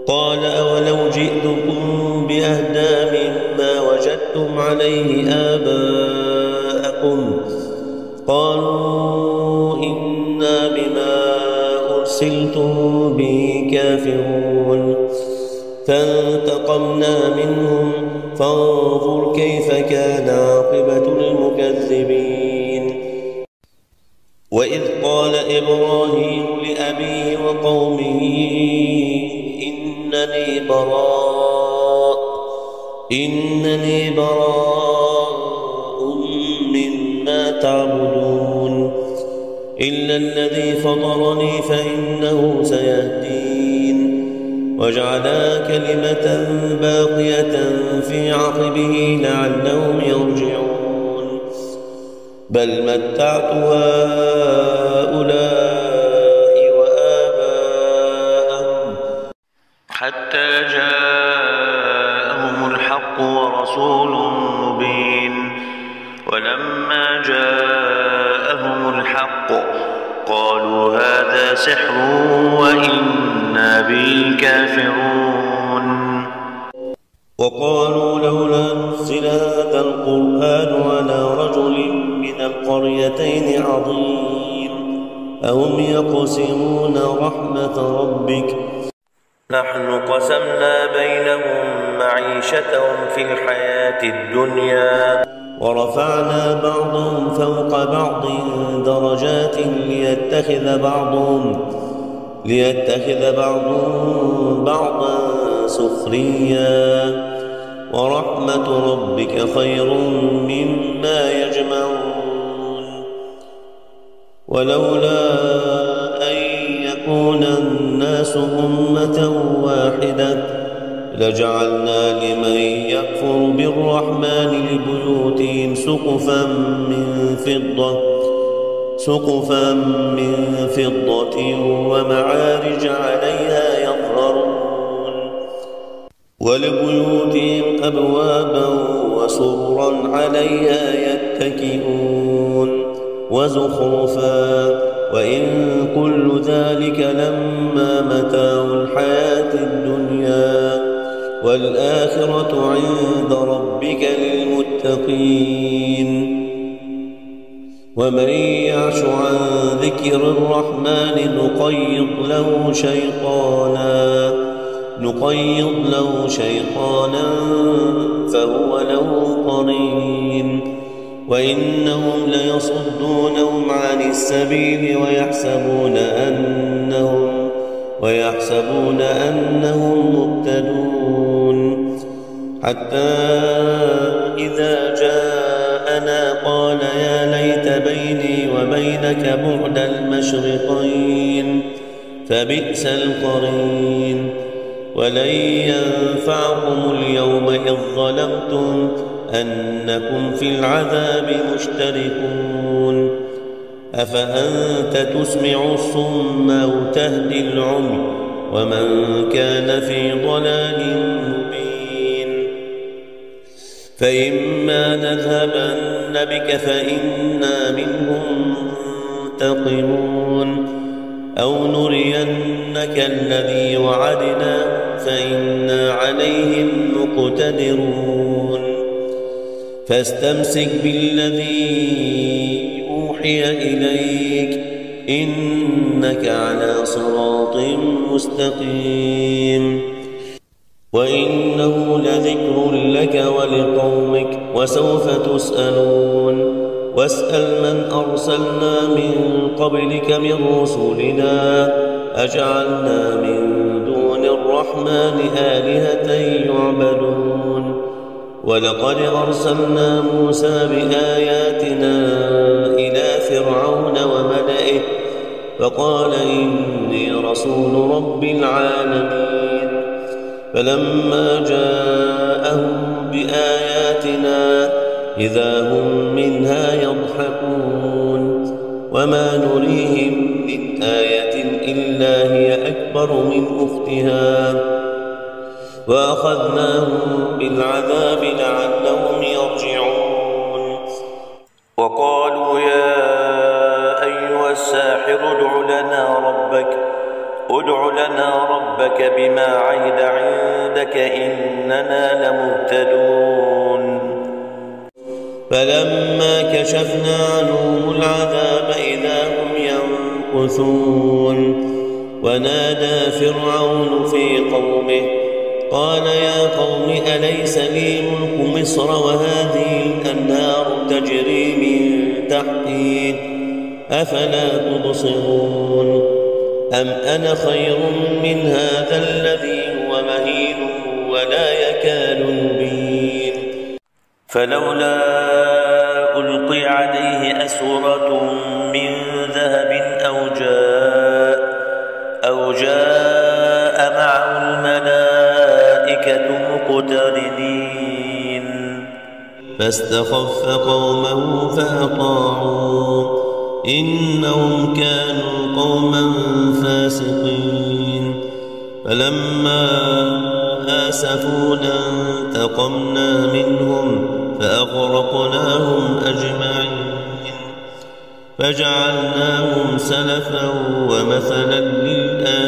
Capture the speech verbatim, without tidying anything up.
قال أولو جئتكم بأهدى مما وجدتم عليه آباءكم قالوا إنا بما أرسلتم به كافرون فانتقمنا منهم فانظر كيف كان عاقبة المكذبين. وإذ قال إبراهيم لأبيه وقومه إنني براء إنني براء مما تعبدون إلا الذي فطرني فإنه سيهدين وجعلها كلمة باقية في عقبه لعلهم يرجعون بل متعت هؤلاء وآباءهم حتى جاءهم الحق ورسول مبين ولما جاءهم الحق قالوا هذا سحر وإنا به كافرون. وقالوا لولا نزل هذا القرآن على رجل من القريتين عظيم أهم يقسمون رحمة ربك نحن قسمنا بينهم معيشتهم في الحياة الدنيا ورفعنا بعضهم فوق بعض درجات ليتخذ بعضهم ليتخذ بعضهم بعضا سخريا ورحمة ربك خير مما يجمعون. ولولا أن يكون الناس أمة واحدة لجعلنا لمن يكفر بالرحمن لبيوتهم سقفا من فضة سقفا من فضة ومعارج عليها يظهرون ولبيوتهم أبوابا وسررا عليها يتكئون وزخرفا وإن كل ذلك لما متاع الحياة الدنيا والآخرة عند ربك للمتقين. ومن يعش عن ذكر الرحمن نقيض له شيطانا نقيض له شيطانا فهو له قرين وإنهم ليصدونهم عن السبيل ويحسبون أنهم ويحسبون أنهم مهتدون حتى إذا جاءنا قال يا ليت بيني وبينك بعد المشرقين فبئس القرين. ولن ينفعكم اليوم إذ ظلمتم أنكم في العذاب مشتركون أفأنت تسمع الصم أو تهدي العمي ومن كان في ضلال مبين. فإما نذهبن بك فإنا منهم منتقمون أو نرينك الذي وعدنا فإنا عليهم مقتدرون. فاستمسك بالذي أوحي إليك إنك على صراط مستقيم وإنه لذكر لك ولقومك وسوف تسألون. واسأل من أرسلنا من قبلك من رسلنا أجعلنا من دون الرحمن آلهة يعبدون. ولقد أرسلنا موسى بآياتنا إلى فرعون وملئه فقال إني رسول رب العالمين. فلما جاءهم بآياتنا إذا هم منها يضحكون وما نريهم من آية إلا هي أكبر من أختها وأخذناهم بالعذاب لعلهم يرجعون. وقالوا يا أيها الساحر ادع لنا ربك ادع لنا ربك بما عهد عندك إننا لمهتدون فلما كشفنا عنهم العذاب إذا هم ينكثون ونادى فرعون في قومه قال يا قوم أليس لي ملك مصر وهذه الأنهار تجري من تحتي أفلا تبصرون أم أنا خير من هذا الذي هو مهين ولا يكاد يبين فلولا ألقي عليه أسورة من ذهب أو جاء أو جاء معه الملائكة مقترنين فاستخف قومه فأطاعوه إنهم كانوا قوما فاسقين فلما آسفونا انتقمنا منهم فأغرقناهم أجمعين فجعلناهم سلفا ومثلا للآخرين